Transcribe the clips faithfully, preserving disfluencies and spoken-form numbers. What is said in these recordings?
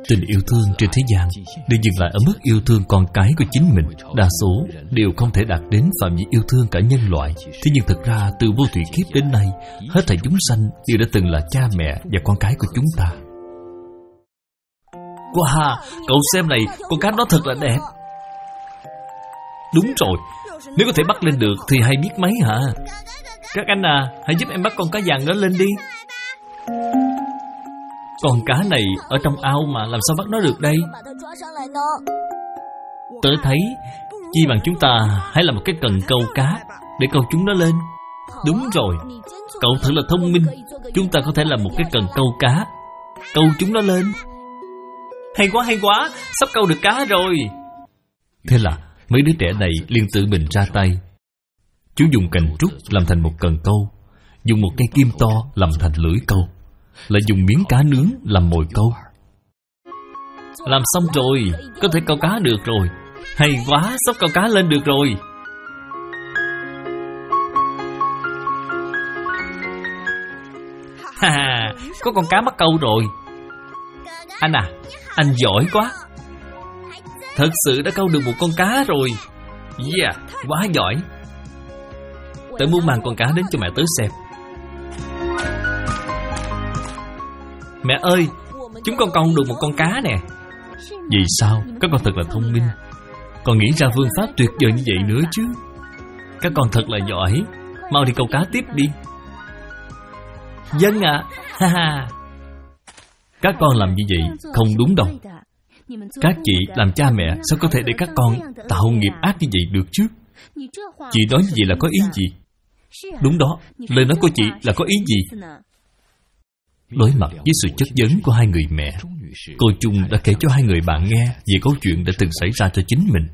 Tình yêu thương trên thế gian đều dừng lại ở mức yêu thương con cái của chính mình. Đa số đều không thể đạt đến phạm vi yêu thương cả nhân loại. Thế nhưng thực ra từ vô thủy kiếp đến nay, hết thảy chúng sanh đều đã từng là cha mẹ và con cái của chúng ta. Wow, cậu xem này, con cá đó thật là đẹp. Đúng rồi, nếu có thể bắt lên được thì hay biết mấy hả? Các anh à, hãy giúp em bắt con cá vàng đó lên đi. Con cá này ở trong ao mà, làm sao bắt nó được đây? Tớ thấy chi bằng chúng ta hãy làm một cái cần câu cá để câu chúng nó lên. Đúng rồi, cậu thật là thông minh. Chúng ta có thể làm một cái cần câu cá, câu chúng nó lên. Hay quá, hay quá, sắp câu được cá rồi. Thế là mấy đứa trẻ này liền tự mình ra tay. Chúng dùng cành trúc làm thành một cần câu, dùng một cây kim to làm thành lưỡi câu, lại dùng miếng cá nướng làm mồi câu. Làm xong rồi, có thể câu cá được rồi. Hay quá, sắp câu cá lên được rồi. Ha ha, có con cá mắc câu rồi. Anh à, anh giỏi quá. Thật sự đã câu được một con cá rồi. Yeah, quá giỏi. Tớ muốn mang con cá đến cho mẹ tớ xem. Mẹ ơi, chúng con câu được một con cá nè. Vì sao? Các con thật là thông minh. Còn nghĩ ra phương pháp tuyệt vời như vậy nữa chứ. Các con thật là giỏi. Mau đi câu cá tiếp đi. Dân ạ. Ha ha. Các con làm như vậy không đúng đâu. Các chị làm cha mẹ sao có thể để các con tạo nghiệp ác như vậy được chứ? Chị nói như vậy là có ý gì? Đúng đó, lời nói của chị là có ý gì? Đối mặt với sự chất vấn của hai người mẹ, cô Trung đã kể cho hai người bạn nghe về câu chuyện đã từng xảy ra cho chính mình.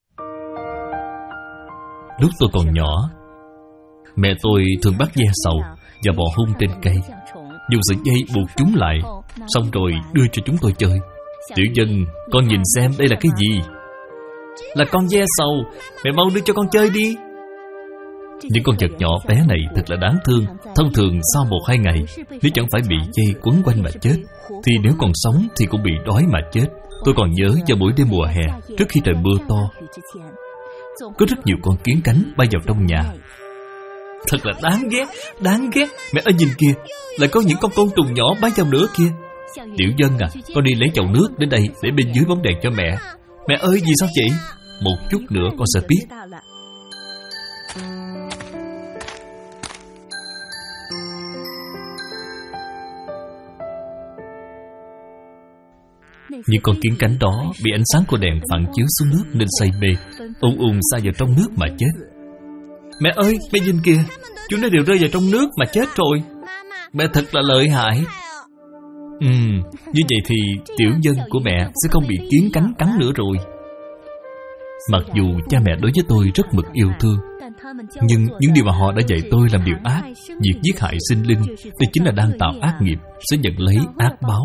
Lúc tôi còn nhỏ, mẹ tôi thường bắt ve sầu và bò hung trên cây, dùng sợi dây buộc chúng lại, xong rồi đưa cho chúng tôi chơi. Tiểu Dân, con nhìn xem đây là cái gì? Là con ve sầu. Mẹ mau đưa cho con chơi đi. Những con vật nhỏ bé này thật là đáng thương. Thông thường sau một hai ngày, nếu chẳng phải bị dây quấn quanh mà chết, thì nếu còn sống thì cũng bị đói mà chết. Tôi còn nhớ vào buổi đêm mùa hè, trước khi trời mưa to, có rất nhiều con kiến cánh bay vào trong nhà. Thật là đáng ghét, đáng ghét. Mẹ ơi nhìn kìa, lại có những con côn trùng nhỏ bay vào nữa kìa. Tiểu Dân à, con đi lấy chậu nước đến đây để bên dưới bóng đèn cho mẹ. Mẹ ơi, vì sao vậy? Một chút nữa con sẽ biết. Những con kiến cánh đó bị ánh sáng của đèn phản chiếu xuống nước nên say mê, ùn ùn sa vào trong nước mà chết. Mẹ ơi, mẹ nhìn kìa, chúng nó đều rơi vào trong nước mà chết rồi. Mẹ thật là lợi hại. Ừm, như vậy thì Tiểu Dân của mẹ sẽ không bị kiến cánh cắn nữa rồi. Mặc dù cha mẹ đối với tôi rất mực yêu thương, nhưng những điều mà họ đã dạy tôi làm điều ác, việc giết hại sinh linh, đây chính là đang tạo ác nghiệp, sẽ nhận lấy ác báo.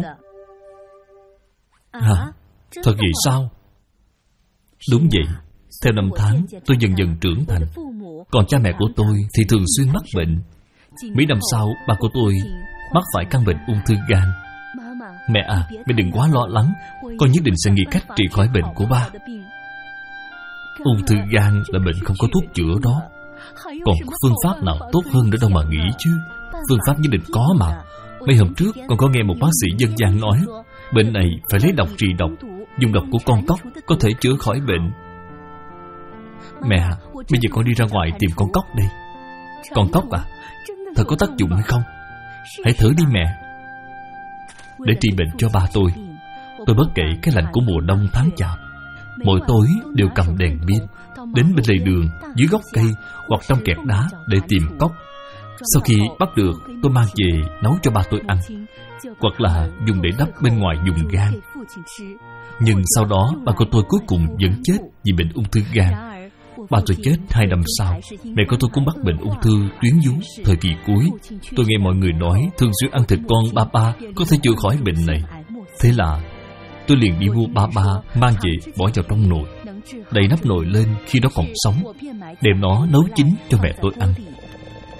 Hả? Thật vậy sao? Đúng vậy. Theo năm tháng, tôi dần dần trưởng thành. Còn cha mẹ của tôi thì thường xuyên mắc bệnh. Mấy năm sau, ba của tôi mắc phải căn bệnh ung thư gan. Mẹ à, mẹ đừng quá lo lắng. Con nhất định sẽ nghĩ cách trị khỏi bệnh của ba. Ung thư gan là bệnh không có thuốc chữa đó. Còn phương pháp nào tốt hơn nữa đâu mà nghĩ chứ. Phương pháp nhất định có mà. Mấy hôm trước con có nghe một bác sĩ dân gian nói, bệnh này phải lấy độc trị độc, dùng độc của con cóc có thể chữa khỏi bệnh. Mẹ à, bây giờ con đi ra ngoài tìm con cóc đây. Con cóc à? Thật có tác dụng hay không? Hãy thử đi mẹ. Để trị bệnh cho ba tôi, tôi bất kể cái lạnh của mùa đông tháng chạp, mỗi tối đều cầm đèn pin đến bên lề đường, dưới gốc cây hoặc trong kẹt đá để tìm cóc. Sau khi bắt được, tôi mang về nấu cho ba tôi ăn, hoặc là dùng để đắp bên ngoài vùng gan. Nhưng sau đó ba của tôi cuối cùng vẫn chết vì bệnh ung thư gan. Ba tôi chết hai năm sau. Mẹ của tôi cũng mắc bệnh ung thư tuyến vú thời kỳ cuối. Tôi nghe mọi người nói thường xuyên ăn thịt con ba ba có thể chữa khỏi bệnh này. Thế là tôi liền đi mua ba ba, mang về bỏ vào trong nồi, đậy nắp nồi lên khi nó còn sống, đem nó nấu chín cho mẹ tôi ăn.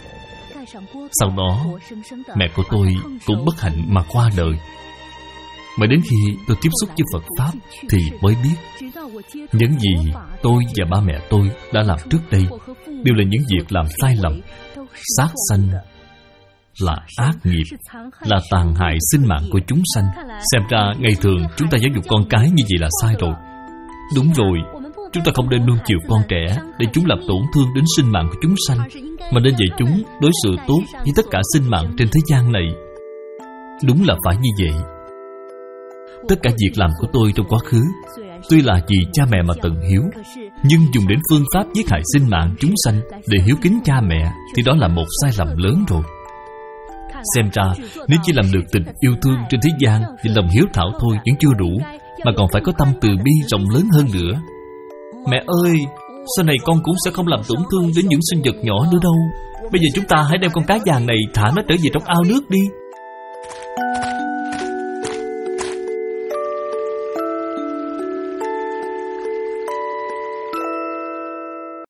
Sau đó mẹ của tôi cũng bất hạnh mà qua đời. Mãi đến khi tôi tiếp xúc với Phật Pháp thì mới biết những gì tôi và ba mẹ tôi đã làm trước đây đều là những việc làm sai lầm. Sát sanh là ác nghiệp, là tàn hại sinh mạng của chúng sanh. Xem ra ngày thường chúng ta giáo dục con cái như vậy là sai rồi. Đúng rồi, chúng ta không nên nuông chiều con trẻ để chúng làm tổn thương đến sinh mạng của chúng sanh, mà nên dạy chúng đối xử tốt với tất cả sinh mạng trên thế gian này. Đúng là phải như vậy. Tất cả việc làm của tôi trong quá khứ tuy là vì cha mẹ mà tận hiếu, nhưng dùng đến phương pháp giết hại sinh mạng chúng sanh để hiếu kính cha mẹ thì đó là một sai lầm lớn rồi. Xem ra nếu chỉ làm được tình yêu thương trên thế gian thì lòng hiếu thảo thôi vẫn chưa đủ, mà còn phải có tâm từ bi rộng lớn hơn nữa. Mẹ ơi, sau này con cũng sẽ không làm tổn thương đến những sinh vật nhỏ nữa đâu. Bây giờ chúng ta hãy đem con cá vàng này thả nó trở về trong ao nước đi.